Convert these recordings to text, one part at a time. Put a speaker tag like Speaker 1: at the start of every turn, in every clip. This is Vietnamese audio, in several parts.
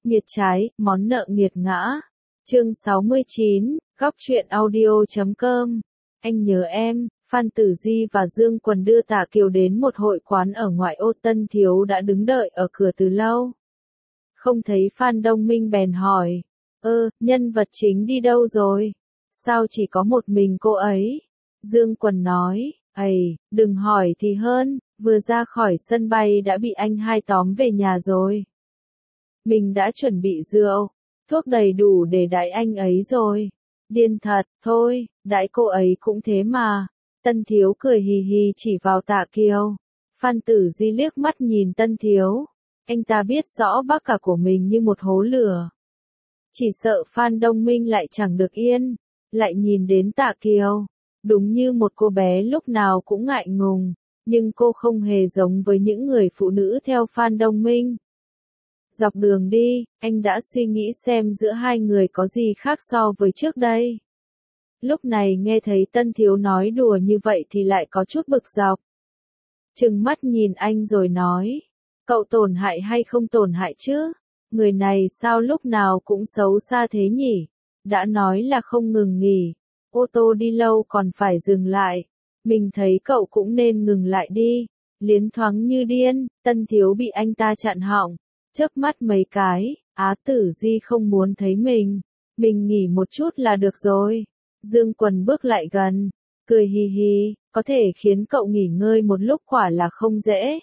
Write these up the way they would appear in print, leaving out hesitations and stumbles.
Speaker 1: Nghiệt trái, món nợ nghiệt ngã. Chương 69, góc truyện audio.com. Anh nhớ em, Phan Tử Di và Dương Quần đưa Tạ Kiều đến một hội quán ở ngoại ô Tân Thiếu đã đứng đợi ở cửa từ lâu. Không thấy Phan Đông Minh bèn hỏi, nhân vật chính đi đâu rồi? Sao chỉ có một mình cô ấy? Dương Quần nói, đừng hỏi thì hơn, vừa ra khỏi sân bay đã bị anh hai tóm về nhà rồi. Mình đã chuẩn bị rượu, thuốc đầy đủ để đãi anh ấy rồi. Điên thật, thôi, đãi cô ấy cũng thế mà. Tân Thiếu cười hì hì chỉ vào Tạ Kiều. Phan Tử Di liếc mắt nhìn Tân Thiếu. Anh ta biết rõ bác cả của mình như một hố lửa. Chỉ sợ Phan Đông Minh lại chẳng được yên. Lại nhìn đến Tạ Kiều. Đúng như một cô bé lúc nào cũng ngại ngùng. Nhưng cô không hề giống với những người phụ nữ theo Phan Đông Minh. Dọc đường đi, anh đã suy nghĩ xem giữa hai người có gì khác so với trước đây. Lúc này nghe thấy Tân Thiếu nói đùa như vậy thì lại có chút bực dọc. Trừng mắt nhìn anh rồi nói, cậu tổn hại hay không tổn hại chứ? Người này sao lúc nào cũng xấu xa thế nhỉ? Đã nói là không ngừng nghỉ, ô tô đi lâu còn phải dừng lại. Mình thấy cậu cũng nên ngừng lại đi. Liến thoáng như điên, Tân Thiếu bị anh ta chặn họng. Chớp mắt mấy cái, Tử Di không muốn thấy mình nghỉ một chút là được rồi. Dương Quần bước lại gần, cười hì hì, có thể khiến cậu nghỉ ngơi một lúc quả là không dễ.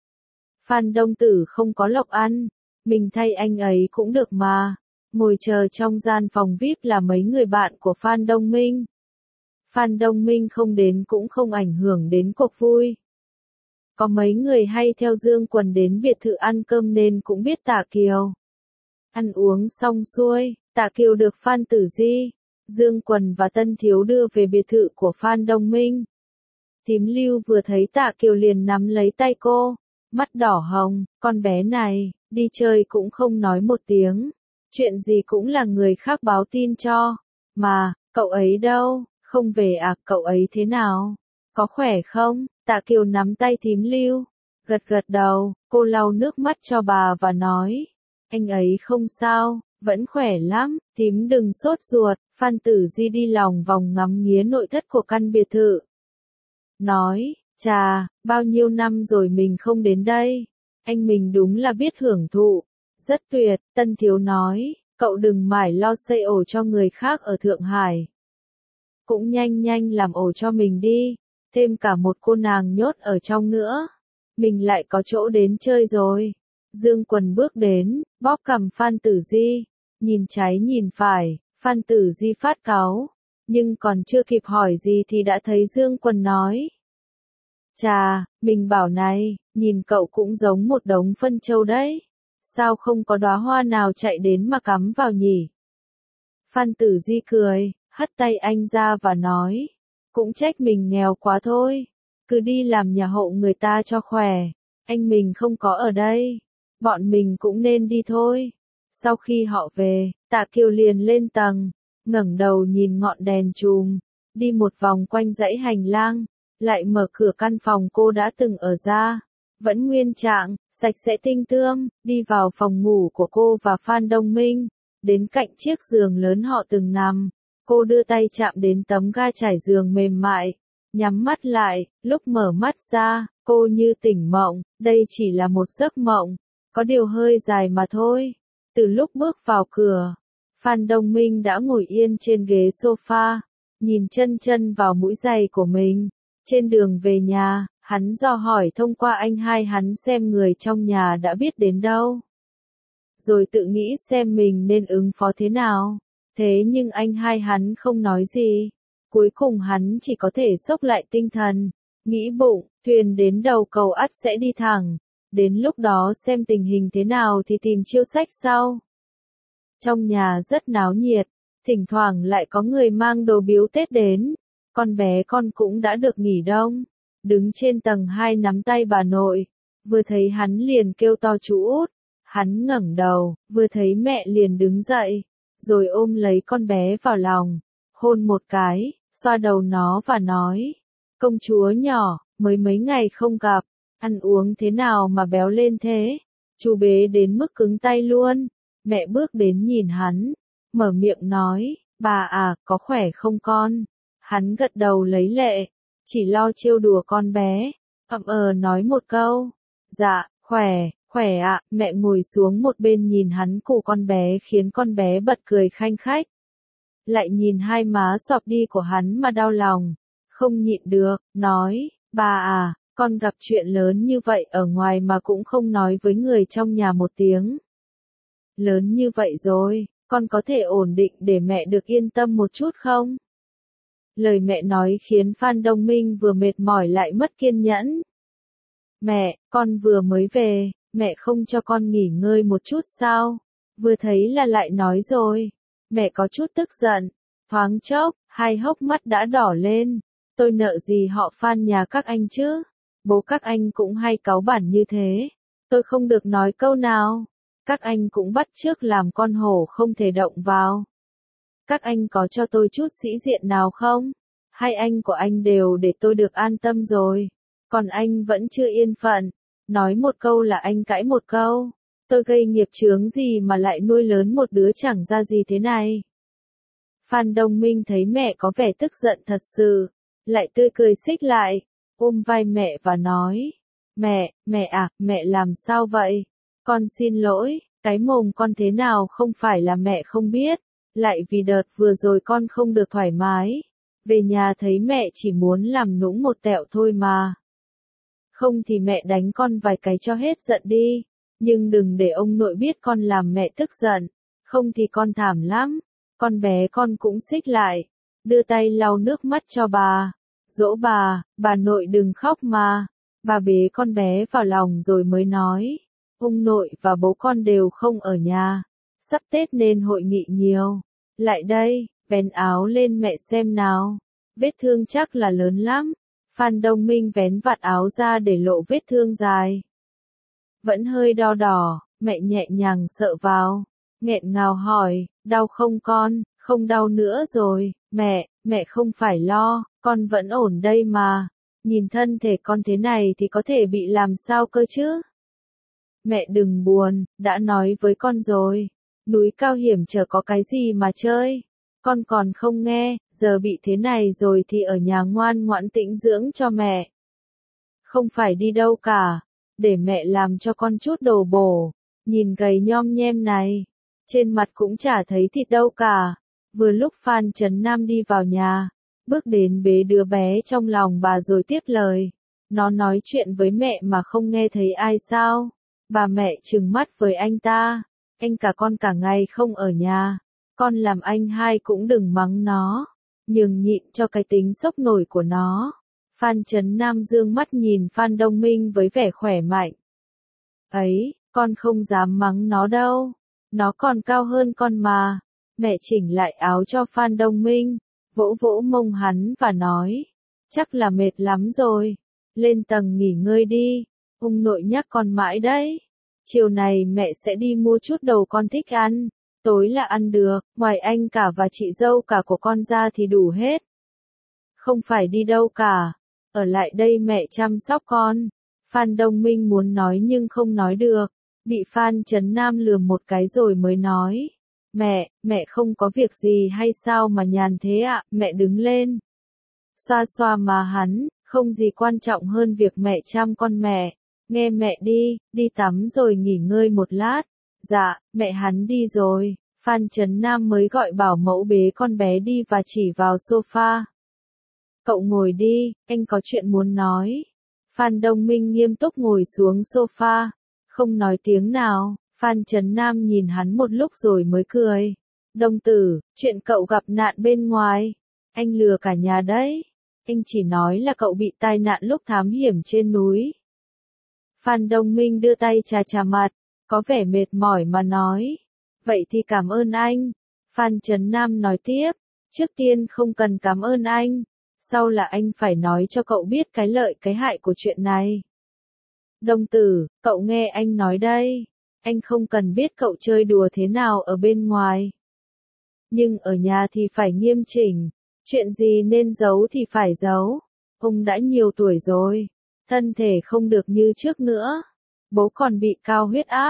Speaker 1: Phan Đông Tử không có lộc ăn, mình thay anh ấy cũng được mà. Ngồi chờ trong gian phòng VIP là mấy người bạn của Phan Đông Minh. Phan Đông Minh không đến cũng không ảnh hưởng đến cuộc vui. Có mấy người hay theo Dương Quần đến biệt thự ăn cơm nên cũng biết Tạ Kiều. Ăn uống xong xuôi, Tạ Kiều được Phan Tử Di, Dương Quần và Tân Thiếu đưa về biệt thự của Phan Đông Minh. Tím Lưu vừa thấy Tạ Kiều liền nắm lấy tay cô, mắt đỏ hồng, con bé này, đi chơi cũng không nói một tiếng. Chuyện gì cũng là người khác báo tin cho. Mà, cậu ấy đâu, không về à, cậu ấy thế nào? Có khỏe không? Tạ Kiều nắm tay Tím Lưu, gật gật đầu, cô lau nước mắt cho bà và nói, anh ấy không sao, vẫn khỏe lắm, Tím đừng sốt ruột. Phan Tử Di đi lòng vòng ngắm nghía nội thất của căn biệt thự. Nói, chà, bao nhiêu năm rồi mình không đến đây, anh mình đúng là biết hưởng thụ, rất tuyệt. Tân Thiếu nói, cậu đừng mải lo xây ổ cho người khác ở Thượng Hải. Cũng nhanh nhanh làm ổ cho mình đi. Thêm cả một cô nàng nhốt ở trong nữa. Mình lại có chỗ đến chơi rồi. Dương Quần bước đến, bóp cằm Phan Tử Di. Nhìn trái nhìn phải, Phan Tử Di phát cáu. Nhưng còn chưa kịp hỏi gì thì đã thấy Dương Quần nói. Chà, mình bảo này, nhìn cậu cũng giống một đống phân châu đấy. Sao không có đóa hoa nào chạy đến mà cắm vào nhỉ? Phan Tử Di cười, hất tay anh ra và nói. Cũng trách mình nghèo quá thôi. Cứ đi làm nhà hộ người ta cho khỏe. Anh mình không có ở đây. Bọn mình cũng nên đi thôi. Sau khi họ về, Tạ Kiều liền lên tầng. Ngẩng đầu nhìn ngọn đèn chùm. Đi một vòng quanh dãy hành lang. Lại mở cửa căn phòng cô đã từng ở ra. Vẫn nguyên trạng, sạch sẽ tinh tươm. Đi vào phòng ngủ của cô và Phan Đông Minh. Đến cạnh chiếc giường lớn họ từng nằm. Cô đưa tay chạm đến tấm ga trải giường mềm mại, nhắm mắt lại, lúc mở mắt ra, cô như tỉnh mộng, đây chỉ là một giấc mộng, có điều hơi dài mà thôi. Từ lúc bước vào cửa, Phan Đông Minh đã ngồi yên trên ghế sofa, nhìn chân chân vào mũi giày của mình. Trên đường về nhà, hắn dò hỏi thông qua anh hai hắn xem người trong nhà đã biết đến đâu. Rồi tự nghĩ xem mình nên ứng phó thế nào. Thế nhưng anh hai hắn không nói gì. Cuối cùng hắn chỉ có thể xốc lại tinh thần. Nghĩ bụng, thuyền đến đầu cầu ắt sẽ đi thẳng. Đến lúc đó xem tình hình thế nào thì tìm chiêu sách sau. Trong nhà rất náo nhiệt. Thỉnh thoảng lại có người mang đồ biếu Tết đến. Con bé con cũng đã được nghỉ đông. Đứng trên tầng 2 nắm tay bà nội. Vừa thấy hắn liền kêu to chú út. Hắn ngẩng đầu, vừa thấy mẹ liền đứng dậy. Rồi ôm lấy con bé vào lòng, hôn một cái, xoa đầu nó và nói, công chúa nhỏ, mới mấy ngày không gặp, ăn uống thế nào mà béo lên thế, chú bế đến mức cứng tay luôn, Mẹ bước đến nhìn hắn, mở miệng nói, bà à, có khỏe không con? Hắn gật đầu lấy lệ, chỉ lo trêu đùa con bé, nói một câu, dạ, khỏe ạ, mẹ ngồi xuống một bên nhìn hắn cụ con bé khiến con bé bật cười khanh khách. Lại nhìn hai má sọp đi của hắn mà đau lòng, không nhịn được, nói, bà à, con gặp chuyện lớn như vậy ở ngoài mà cũng không nói với người trong nhà một tiếng. Lớn như vậy rồi, con có thể ổn định để mẹ được yên tâm một chút không? Lời mẹ nói khiến Phan Đông Minh vừa mệt mỏi lại mất kiên nhẫn. Mẹ, con vừa mới về, mẹ không cho con nghỉ ngơi một chút sao? Vừa thấy là lại nói rồi. Mẹ có chút tức giận, thoáng chốc, hai hốc mắt đã đỏ lên. Tôi nợ gì họ Phan nhà các anh chứ? Bố các anh cũng hay cáu bản như thế. Tôi không được nói câu nào. Các anh cũng bắt chước làm con hổ không thể động vào. Các anh có cho tôi chút sĩ diện nào không? Hai anh của anh đều để tôi được an tâm rồi. Còn anh vẫn chưa yên phận. Nói một câu là anh cãi một câu. Tôi gây nghiệp chướng gì mà lại nuôi lớn một đứa chẳng ra gì thế này. Phan Đông Minh thấy mẹ có vẻ tức giận thật sự. Lại tươi cười xích lại. Ôm vai mẹ và nói. Mẹ à, mẹ làm sao vậy? Con xin lỗi, cái mồm con thế nào không phải là mẹ không biết. Lại vì đợt vừa rồi con không được thoải mái. Về nhà thấy mẹ chỉ muốn làm nũng một tẹo thôi mà. Không thì mẹ đánh con vài cái cho hết giận đi. Nhưng đừng để ông nội biết con làm mẹ tức giận. Không thì con thảm lắm. Con bé con cũng xích lại. Đưa tay lau nước mắt cho bà. Dỗ bà nội đừng khóc mà. Bà bế con bé vào lòng rồi mới nói. Ông nội và bố con đều không ở nhà. Sắp Tết nên hội nghị nhiều. Lại đây, vén áo lên mẹ xem nào. Vết thương chắc là lớn lắm. Phan Đông Minh vén vạt áo ra để lộ vết thương dài. Vẫn hơi đo đỏ, mẹ nhẹ nhàng sợ vào. Nghẹn ngào hỏi, đau không con? Không đau nữa rồi, mẹ không phải lo, con vẫn ổn đây mà. Nhìn thân thể con thế này thì có thể bị làm sao cơ chứ? Mẹ đừng buồn, đã nói với con rồi. Núi cao hiểm trở có cái gì mà chơi. Con còn không nghe, giờ bị thế này rồi thì ở nhà ngoan ngoãn tĩnh dưỡng cho mẹ. Không phải đi đâu cả, để mẹ làm cho con chút đồ bổ. Nhìn gầy nhom nhem này, trên mặt cũng chả thấy thịt đâu cả. Vừa lúc Phan Trấn Nam đi vào nhà, bước đến bế đứa bé trong lòng bà rồi tiếp lời. Nó nói chuyện với mẹ mà không nghe thấy ai sao? Bà mẹ trừng mắt với anh ta. Anh cả con cả ngày không ở nhà. Con làm anh hai cũng đừng mắng nó. Nhường nhịn cho cái tính sốc nổi của nó. Phan Trấn Nam dương mắt nhìn Phan Đông Minh với vẻ khỏe mạnh. Ấy, con không dám mắng nó đâu. Nó còn cao hơn con mà. Mẹ chỉnh lại áo cho Phan Đông Minh. Vỗ vỗ mông hắn và nói. Chắc là mệt lắm rồi. Lên tầng nghỉ ngơi đi. Ông nội nhắc con mãi đấy. Chiều này mẹ sẽ đi mua chút đồ con thích ăn. Tối là ăn được, ngoài anh cả và chị dâu cả của con ra thì đủ hết. Không phải đi đâu cả. Ở lại đây mẹ chăm sóc con. Phan Đông Minh muốn nói nhưng không nói được. Bị Phan Trấn Nam lườm một cái rồi mới nói. Mẹ không có việc gì hay sao mà nhàn thế ạ? Mẹ đứng lên. Xoa xoa má hắn, không gì quan trọng hơn việc mẹ chăm con mẹ. Nghe mẹ đi tắm rồi nghỉ ngơi một lát. Dạ, mẹ hắn đi rồi. Phan Trấn Nam mới gọi bảo mẫu bế con bé đi và chỉ vào sofa. Cậu ngồi đi, anh có chuyện muốn nói. Phan Đông Minh nghiêm túc ngồi xuống sofa. Không nói tiếng nào, Phan Trấn Nam nhìn hắn một lúc rồi mới cười. Đông tử, chuyện cậu gặp nạn bên ngoài. Anh lừa cả nhà đấy. Anh chỉ nói là cậu bị tai nạn lúc thám hiểm trên núi. Phan Đông Minh đưa tay chà chà mặt, có vẻ mệt mỏi mà nói. Vậy thì cảm ơn anh. Phan Trấn Nam nói tiếp, trước tiên không cần cảm ơn anh. Sau là anh phải nói cho cậu biết cái lợi cái hại của chuyện này. Đông tử, cậu nghe anh nói đây. Anh không cần biết cậu chơi đùa thế nào ở bên ngoài. Nhưng ở nhà thì phải nghiêm chỉnh. Chuyện gì nên giấu thì phải giấu. Ông đã nhiều tuổi rồi. Thân thể không được như trước nữa. Bố còn bị cao huyết áp.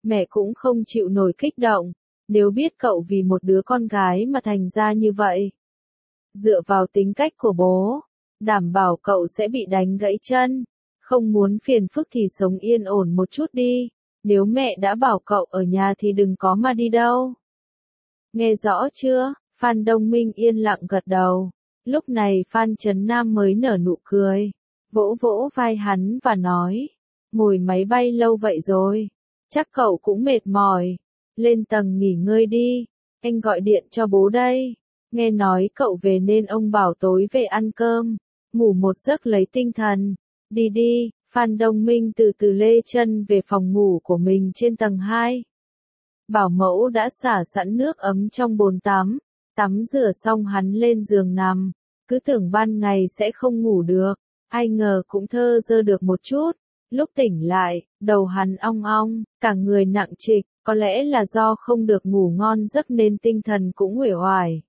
Speaker 1: Mẹ cũng không chịu nổi kích động, nếu biết cậu vì một đứa con gái mà thành ra như vậy. Dựa vào tính cách của bố, đảm bảo cậu sẽ bị đánh gãy chân. Không muốn phiền phức thì sống yên ổn một chút đi, nếu mẹ đã bảo cậu ở nhà thì đừng có mà đi đâu. Nghe rõ chưa? Phan Đông Minh yên lặng gật đầu. Lúc này Phan Trấn Nam mới nở nụ cười, vỗ vỗ vai hắn và nói, ngồi máy bay lâu vậy rồi, chắc cậu cũng mệt mỏi, lên tầng nghỉ ngơi đi, anh gọi điện cho bố đây. Nghe nói cậu về nên ông bảo tối về ăn cơm, ngủ một giấc lấy tinh thần. Đi đi, Phan Đông Minh từ từ lê chân về phòng ngủ của mình trên tầng 2. Bảo mẫu đã xả sẵn nước ấm trong bồn tắm, tắm rửa xong hắn lên giường nằm, cứ tưởng ban ngày sẽ không ngủ được, ai ngờ cũng thơ dơ được một chút. Lúc tỉnh lại, đầu hắn ong ong, cả người nặng trịch, có lẽ là do không được ngủ ngon giấc nên tinh thần cũng uể oải.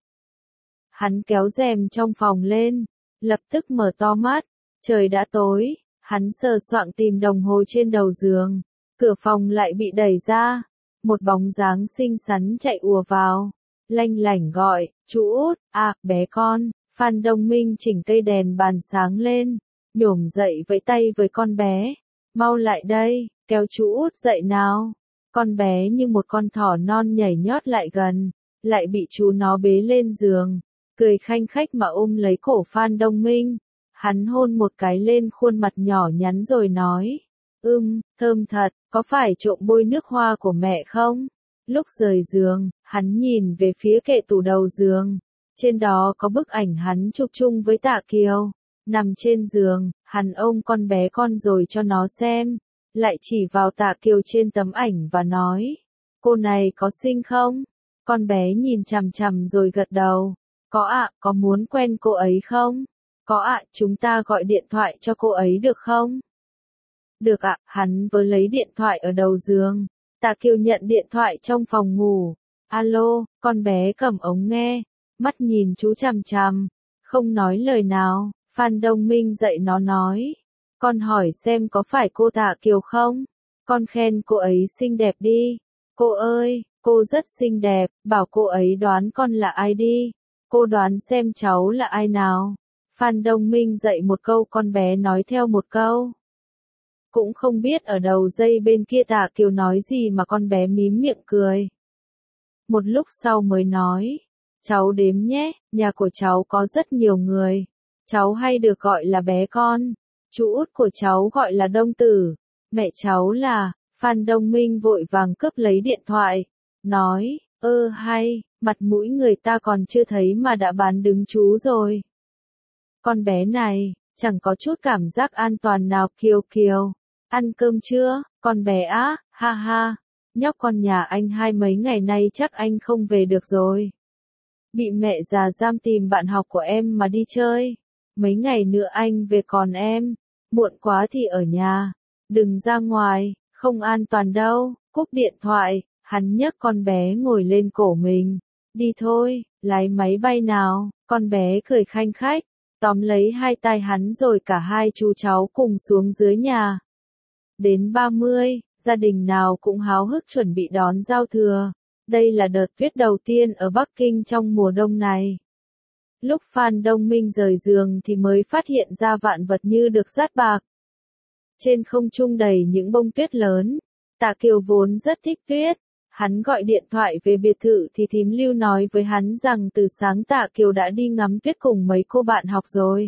Speaker 1: Hắn kéo rèm trong phòng lên, lập tức mở to mắt, trời đã tối, hắn sờ soạng tìm đồng hồ trên đầu giường, cửa phòng lại bị đẩy ra, một bóng dáng xinh xắn chạy ùa vào, lanh lảnh gọi, chú út, à, bé con. Phan Đông Minh chỉnh cây đèn bàn sáng lên, nhổm dậy vẫy tay với con bé, mau lại đây, kéo chú út dậy nào. Con bé như một con thỏ non nhảy nhót lại gần, lại bị chú nó bế lên giường, cười khanh khách mà ôm lấy cổ Phan Đông Minh. Hắn hôn một cái lên khuôn mặt nhỏ nhắn rồi nói, thơm thật, có phải trộm bôi nước hoa của mẹ không? Lúc rời giường, hắn nhìn về phía kệ tủ đầu giường, trên đó có bức ảnh hắn chụp chung với Tạ Kiều. Nằm trên giường, hắn ôm con bé con rồi cho nó xem, lại chỉ vào Tạ Kiều trên tấm ảnh và nói, cô này có xinh không? Con bé nhìn chằm chằm rồi gật đầu, có ạ, có muốn quen cô ấy không? Có ạ, chúng ta gọi điện thoại cho cô ấy được không? Được ạ, hắn vừa lấy điện thoại ở đầu giường. Tạ Kiều nhận điện thoại trong phòng ngủ. Alo, con bé cầm ống nghe, mắt nhìn chú chằm chằm, không nói lời nào. Phan Đông Minh dạy nó nói, con hỏi xem có phải cô Tạ Kiều không? Con khen cô ấy xinh đẹp đi. Cô ơi, cô rất xinh đẹp, bảo cô ấy đoán con là ai đi. Cô đoán xem cháu là ai nào. Phan Đông Minh dạy một câu con bé nói theo một câu. Cũng không biết ở đầu dây bên kia Tạ Kiều nói gì mà con bé mím miệng cười. Một lúc sau mới nói, cháu đếm nhé, nhà của cháu có rất nhiều người. Cháu hay được gọi là bé con. Chú út của cháu gọi là Đông Tử. Mẹ cháu là, Phan Đông Minh vội vàng cướp lấy điện thoại. Nói, hay, mặt mũi người ta còn chưa thấy mà đã bán đứng chú rồi. Con bé này, chẳng có chút cảm giác an toàn nào. Kiều Kiều, ăn cơm chưa? Con bé á, ha ha. Nhóc con nhà anh hai mấy ngày nay chắc anh không về được rồi. Bị mẹ già giam tìm bạn học của em mà đi chơi. Mấy ngày nữa anh về còn em. Muộn quá thì ở nhà. Đừng ra ngoài, không an toàn đâu. Cúp điện thoại, hắn nhấc con bé ngồi lên cổ mình. Đi thôi, lái máy bay nào. Con bé cười khanh khách, tóm lấy hai tay hắn rồi cả hai chú cháu cùng xuống dưới nhà. Đến 30, gia đình nào cũng háo hức chuẩn bị đón giao thừa. Đây là đợt tuyết đầu tiên ở Bắc Kinh trong mùa đông này. Lúc Phan Đông Minh rời giường thì mới phát hiện ra vạn vật như được dát bạc. Trên không trung đầy những bông tuyết lớn. Tạ Kiều vốn rất thích tuyết. Hắn gọi điện thoại về biệt thự thì thím Lưu nói với hắn rằng từ sáng Tạ Kiều đã đi ngắm tuyết cùng mấy cô bạn học rồi.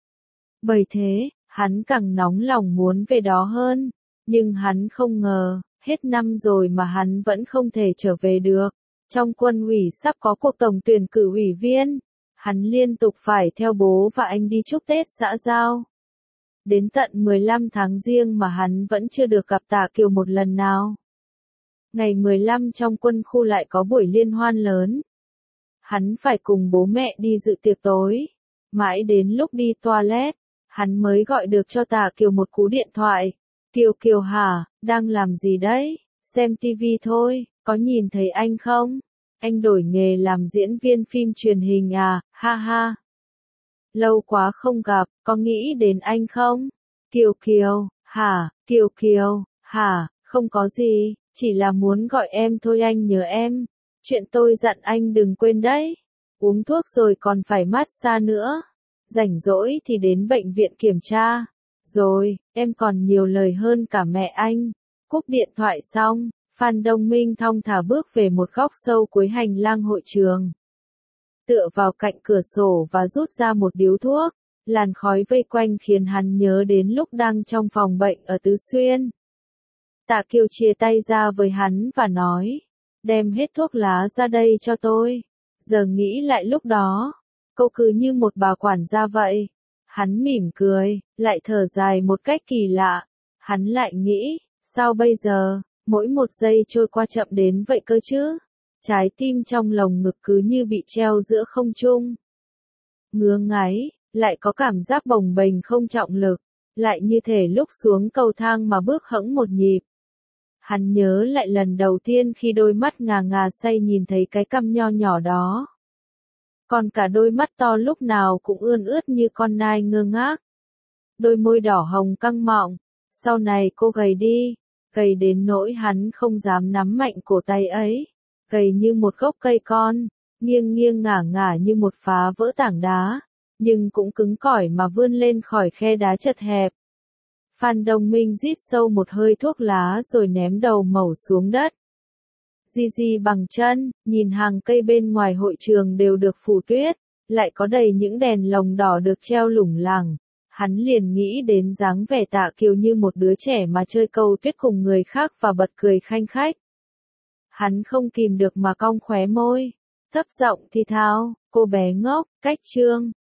Speaker 1: Bởi thế, hắn càng nóng lòng muốn về đó hơn. Nhưng hắn không ngờ, hết năm rồi mà hắn vẫn không thể trở về được. Trong quân ủy sắp có cuộc tổng tuyển cử ủy viên. Hắn liên tục phải theo bố và anh đi chúc Tết xã giao. Đến tận 15 tháng Giêng mà hắn vẫn chưa được gặp Tạ Kiều một lần nào. Ngày 15 trong quân khu lại có buổi liên hoan lớn. Hắn phải cùng bố mẹ đi dự tiệc tối. Mãi đến lúc đi toilet, hắn mới gọi được cho Tạ Kiều một cú điện thoại. Kiều Kiều hả, đang làm gì đấy? Xem tivi thôi, có nhìn thấy anh không? Anh đổi nghề làm diễn viên phim truyền hình à, ha ha. Lâu quá không gặp, có nghĩ đến anh không? Kiều Kiều, hả, Kiều Kiều, hả, không có gì, Chỉ là muốn gọi em thôi, anh nhớ em. Chuyện tôi dặn anh đừng quên đấy. Uống thuốc rồi còn phải massage nữa. Rảnh rỗi thì đến bệnh viện kiểm tra. Rồi, em còn nhiều lời hơn cả mẹ anh. Cúp điện thoại xong, Phan Đông Minh thong thả bước về một góc sâu cuối hành lang hội trường. Tựa vào cạnh cửa sổ và rút ra một điếu thuốc. Làn khói vây quanh khiến hắn nhớ đến lúc đang trong phòng bệnh ở Tứ Xuyên. Tạ Kiều chia tay ra với hắn và nói, đem hết thuốc lá ra đây cho tôi. Giờ nghĩ lại lúc đó, cô cứ như một bà quản gia vậy. Hắn mỉm cười, lại thở dài một cách kỳ lạ. Hắn lại nghĩ, sao bây giờ, mỗi một giây trôi qua chậm đến vậy cơ chứ? Trái tim trong lồng ngực cứ như bị treo giữa không trung. Ngứa ngáy, lại có cảm giác bồng bềnh không trọng lực, lại như thể lúc xuống cầu thang mà bước hẫng một nhịp. Hắn nhớ lại lần đầu tiên khi đôi mắt ngà ngà say nhìn thấy cái cằm nho nhỏ đó. Còn cả đôi mắt to lúc nào cũng ươn ướt như con nai ngơ ngác. Đôi môi đỏ hồng căng mọng, sau này cô gầy đi, gầy đến nỗi hắn không dám nắm mạnh cổ tay ấy, gầy như một gốc cây con, nghiêng nghiêng ngả ngả như một phá vỡ tảng đá, nhưng cũng cứng cỏi mà vươn lên khỏi khe đá chật hẹp. Phan Đông Minh rít sâu một hơi thuốc lá rồi ném đầu mẩu xuống đất. Di bằng chân, nhìn hàng cây bên ngoài hội trường đều được phủ tuyết, lại có đầy những đèn lồng đỏ được treo lủng lẳng. Hắn liền nghĩ đến dáng vẻ Tạ Kiều như một đứa trẻ mà chơi câu tuyết cùng người khác và bật cười khanh khách. Hắn không kìm được mà cong khóe môi, thấp giọng thì thào, cô bé ngốc, cách trương.